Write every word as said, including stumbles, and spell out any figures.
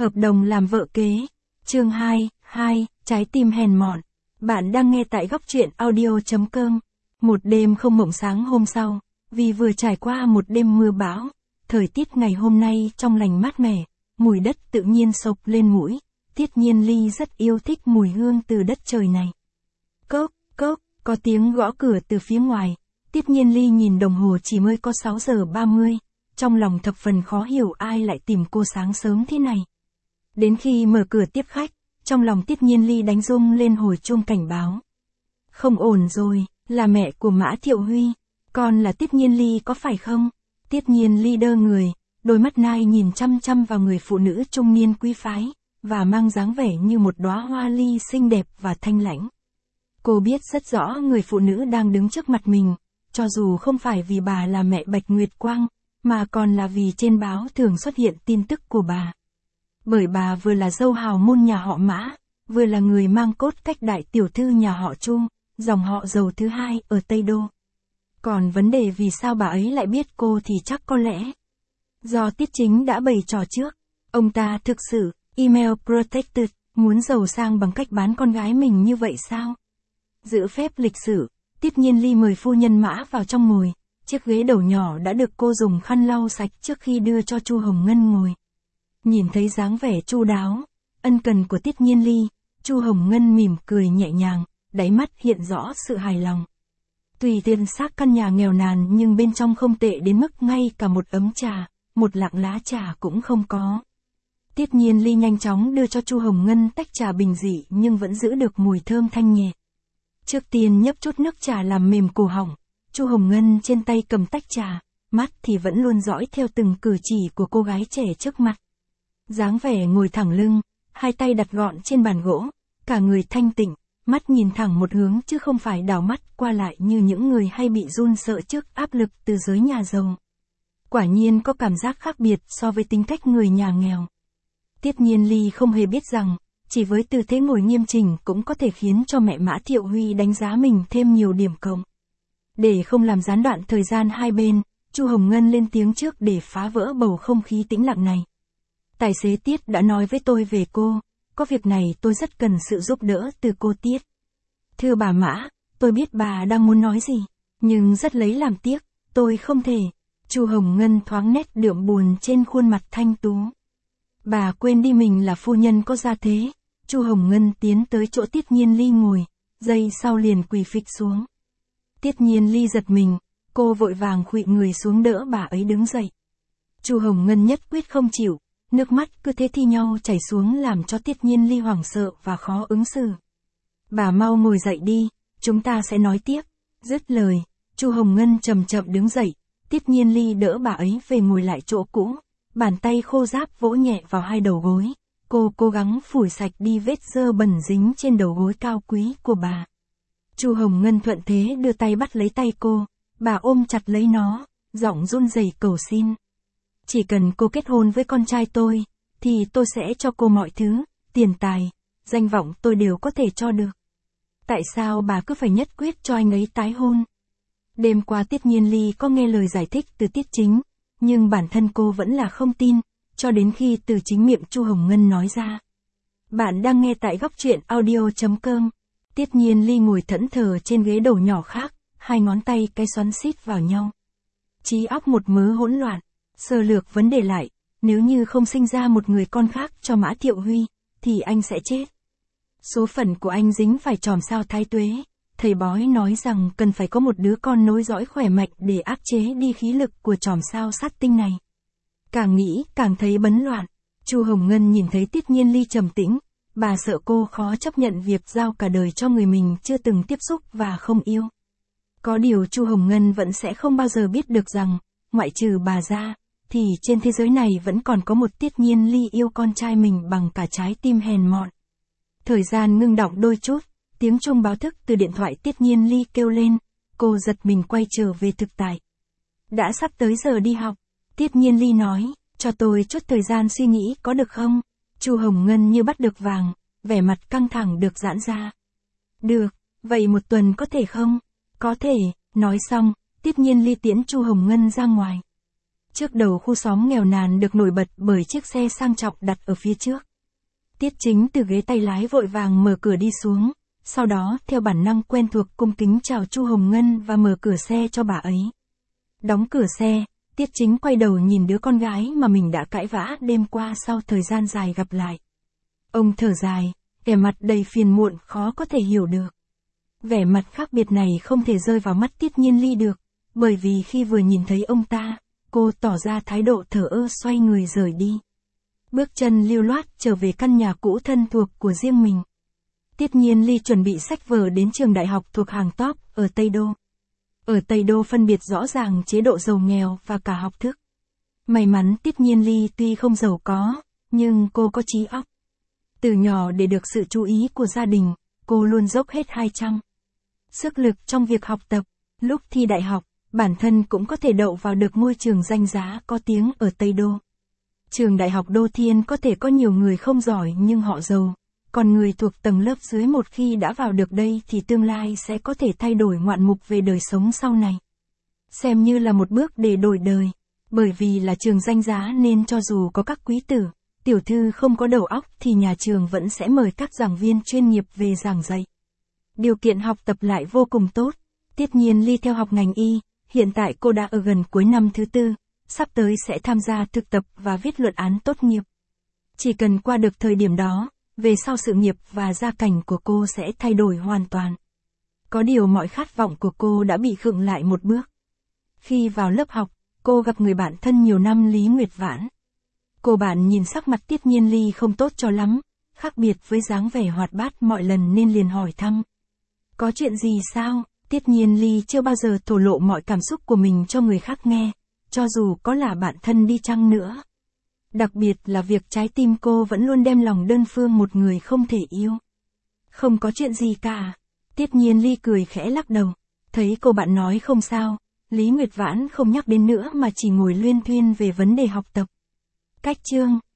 Hợp đồng làm vợ kế. Chương hai, hai, trái tim hèn mọn. Bạn đang nghe tại góc truyện audio chấm com. Một đêm không mộng sáng hôm sau, vì vừa trải qua một đêm mưa bão, thời tiết ngày hôm nay trong lành mát mẻ, mùi đất tự nhiên xộc lên mũi. Tiết Nhiên Ly rất yêu thích mùi hương từ đất trời này. Cốc, cốc, có tiếng gõ cửa từ phía ngoài. Tiết Nhiên Ly nhìn đồng hồ chỉ mới có sáu giờ ba mươi, trong lòng thập phần khó hiểu ai lại tìm cô sáng sớm thế này. Đến khi mở cửa tiếp khách, trong lòng Tiết Nhiên Ly đánh rung lên hồi chuông cảnh báo. Không ổn rồi, là mẹ của Mã Thiệu Huy, con là Tiết Nhiên Ly có phải không? Tiết Nhiên Ly đơ người, đôi mắt nai nhìn chăm chăm vào người phụ nữ trung niên quý phái, và mang dáng vẻ như một đóa hoa ly xinh đẹp và thanh lãnh. Cô biết rất rõ người phụ nữ đang đứng trước mặt mình, cho dù không phải vì bà là mẹ Bạch Nguyệt Quang, mà còn là vì trên báo thường xuất hiện tin tức của bà. Bởi bà vừa là dâu hào môn nhà họ Mã, vừa là người mang cốt cách đại tiểu thư nhà họ Chu, dòng họ giàu thứ hai ở Tây Đô. Còn vấn đề vì sao bà ấy lại biết cô thì chắc có lẽ do Tiết Chính đã bày trò trước. Ông ta thực sự, email protected, muốn giàu sang bằng cách bán con gái mình như vậy sao? Giữ phép lịch sử, Tiết Nhiên Ly mời phu nhân Mã vào trong ngồi. Chiếc ghế đầu nhỏ đã được cô dùng khăn lau sạch trước khi đưa cho Chu Hồng Ngân ngồi. Nhìn thấy dáng vẻ chu đáo, ân cần của Tiết Nhiên Ly, Chu Hồng Ngân mỉm cười nhẹ nhàng, đáy mắt hiện rõ sự hài lòng. Tùy tiền xác căn nhà nghèo nàn nhưng bên trong không tệ đến mức ngay cả một ấm trà, một lạng lá trà cũng không có. Tiết Nhiên Ly nhanh chóng đưa cho Chu Hồng Ngân tách trà bình dị nhưng vẫn giữ được mùi thơm thanh nhẹ. Trước tiên nhấp chút nước trà làm mềm cổ họng, Chu Hồng Ngân trên tay cầm tách trà, mắt thì vẫn luôn dõi theo từng cử chỉ của cô gái trẻ trước mặt. Dáng vẻ ngồi thẳng lưng, hai tay đặt gọn trên bàn gỗ, cả người thanh tịnh, mắt nhìn thẳng một hướng chứ không phải đảo mắt qua lại như những người hay bị run sợ trước áp lực từ giới nhà giàu. Quả nhiên có cảm giác khác biệt so với tính cách người nhà nghèo. Tiết Nhiên Ly không hề biết rằng, chỉ với tư thế ngồi nghiêm chỉnh cũng có thể khiến cho mẹ Mã Thiệu Huy đánh giá mình thêm nhiều điểm cộng. Để không làm gián đoạn thời gian hai bên, Chu Hồng Ngân lên tiếng trước để phá vỡ bầu không khí tĩnh lặng này. Tài xế Tiết đã nói với tôi về cô, có việc này tôi rất cần sự giúp đỡ từ cô Tiết. Thưa bà Mã, tôi biết bà đang muốn nói gì, nhưng rất lấy làm tiếc, tôi không thể. Chu Hồng Ngân thoáng nét đượm buồn trên khuôn mặt thanh tú. Bà quên đi mình là phu nhân có gia thế. Chu Hồng Ngân tiến tới chỗ Tiết Nhiên Ly ngồi, giây sau liền quỳ phịch xuống. Tiết Nhiên Ly giật mình, cô vội vàng khuỵu người xuống đỡ bà ấy đứng dậy. Chu Hồng Ngân nhất quyết không chịu, nước mắt cứ thế thi nhau chảy xuống làm cho Tiết Nhiên Ly hoảng sợ và khó ứng xử. Bà mau ngồi dậy đi, chúng ta sẽ nói tiếp. Dứt lời, Chu Hồng Ngân chậm chậm đứng dậy, Tiết Nhiên Ly đỡ bà ấy về ngồi lại chỗ cũ, bàn tay khô ráp vỗ nhẹ vào hai đầu gối. Cô cố gắng phủi sạch đi vết dơ bẩn dính trên đầu gối cao quý của bà. Chu Hồng Ngân thuận thế đưa tay bắt lấy tay cô, bà ôm chặt lấy nó, giọng run rẩy cầu xin. Chỉ cần cô kết hôn với con trai tôi, thì tôi sẽ cho cô mọi thứ, tiền tài, danh vọng tôi đều có thể cho được. Tại sao bà cứ phải nhất quyết cho anh ấy tái hôn? Đêm qua Tiết Nhiên Ly có nghe lời giải thích từ Tiết Chính, nhưng bản thân cô vẫn là không tin, cho đến khi từ chính miệng Chu Hồng Ngân nói ra. Bạn đang nghe tại góc truyện audio chấm com. Tiết Nhiên Ly ngồi thẫn thờ trên ghế đầu nhỏ khác, hai ngón tay cái xoắn xít vào nhau. Trí óc một mớ hỗn loạn, sơ lược vấn đề lại, nếu như không sinh ra một người con khác cho Mã Thiệu Huy, thì anh sẽ chết. Số phận của anh dính phải chòm sao thái tuế, thầy bói nói rằng cần phải có một đứa con nối dõi khỏe mạnh để áp chế đi khí lực của chòm sao sát tinh này. Càng nghĩ càng thấy bấn loạn. Chu Hồng Ngân nhìn thấy Tiết Nhiên Ly trầm tĩnh, bà sợ cô khó chấp nhận việc giao cả đời cho người mình chưa từng tiếp xúc và không yêu. Có điều Chu Hồng Ngân vẫn sẽ không bao giờ biết được rằng, ngoại trừ bà ra, thì trên thế giới này vẫn còn có một Tiết Nhiên Ly yêu con trai mình bằng cả trái tim hèn mọn. Thời gian ngưng đọng đôi chút, tiếng chuông báo thức từ điện thoại Tiết Nhiên Ly kêu lên, cô giật mình quay trở về thực tại. Đã sắp tới giờ đi học, Tiết Nhiên Ly nói, cho tôi chút thời gian suy nghĩ có được không? Chu Hồng Ngân như bắt được vàng, vẻ mặt căng thẳng được giãn ra. Được, vậy một tuần có thể không? Có thể, nói xong, Tiết Nhiên Ly tiễn Chu Hồng Ngân ra ngoài. Trước đầu khu xóm nghèo nàn được nổi bật bởi chiếc xe sang trọng đặt ở phía trước. Tiết Chính từ ghế tay lái vội vàng mở cửa đi xuống, sau đó theo bản năng quen thuộc cung kính chào Chu Hồng Ngân và mở cửa xe cho bà ấy. Đóng cửa xe, Tiết Chính quay đầu nhìn đứa con gái mà mình đã cãi vã đêm qua sau thời gian dài gặp lại. Ông thở dài, vẻ mặt đầy phiền muộn khó có thể hiểu được. Vẻ mặt khác biệt này không thể rơi vào mắt Tiết Nhiên Ly được, bởi vì khi vừa nhìn thấy ông ta, cô tỏ ra thái độ thờ ơ xoay người rời đi. Bước chân lưu loát trở về căn nhà cũ thân thuộc của riêng mình. Tiết Nhiên Ly chuẩn bị sách vở đến trường đại học thuộc hàng top ở Tây Đô. Ở Tây Đô phân biệt rõ ràng chế độ giàu nghèo và cả học thức. May mắn Tiết Nhiên Ly tuy không giàu có, nhưng cô có trí óc. Từ nhỏ để được sự chú ý của gia đình, cô luôn dốc hết hai trăm sức lực trong việc học tập. Lúc thi đại học, bản thân cũng có thể đậu vào được ngôi trường danh giá có tiếng ở Tây Đô. Trường đại học Đô Thiên có thể có nhiều người không giỏi nhưng họ giàu, còn người thuộc tầng lớp dưới một khi đã vào được đây thì tương lai sẽ có thể thay đổi ngoạn mục về đời sống sau này. Xem như là một bước để đổi đời, bởi vì là trường danh giá nên cho dù có các quý tử, tiểu thư không có đầu óc thì nhà trường vẫn sẽ mời các giảng viên chuyên nghiệp về giảng dạy. Điều kiện học tập lại vô cùng tốt. Tiết Nhiên Ly theo học ngành y, hiện tại cô đã ở gần cuối năm thứ tư, sắp tới sẽ tham gia thực tập và viết luận án tốt nghiệp. Chỉ cần qua được thời điểm đó, về sau sự nghiệp và gia cảnh của cô sẽ thay đổi hoàn toàn. Có điều mọi khát vọng của cô đã bị khựng lại một bước. Khi vào lớp học, cô gặp người bạn thân nhiều năm Lý Nguyệt Vãn. Cô bạn nhìn sắc mặt Tiết Nhiên Ly không tốt cho lắm, khác biệt với dáng vẻ hoạt bát mọi lần nên liền hỏi thăm. Có chuyện gì sao? Tiết Nhiên Ly chưa bao giờ thổ lộ mọi cảm xúc của mình cho người khác nghe, cho dù có là bạn thân đi chăng nữa. Đặc biệt là việc trái tim cô vẫn luôn đem lòng đơn phương một người không thể yêu. Không có chuyện gì cả. Tiết Nhiên Ly cười khẽ lắc đầu. Thấy cô bạn nói không sao, Lý Nguyệt Vãn không nhắc đến nữa mà chỉ ngồi luyên thuyên về vấn đề học tập. Cách chương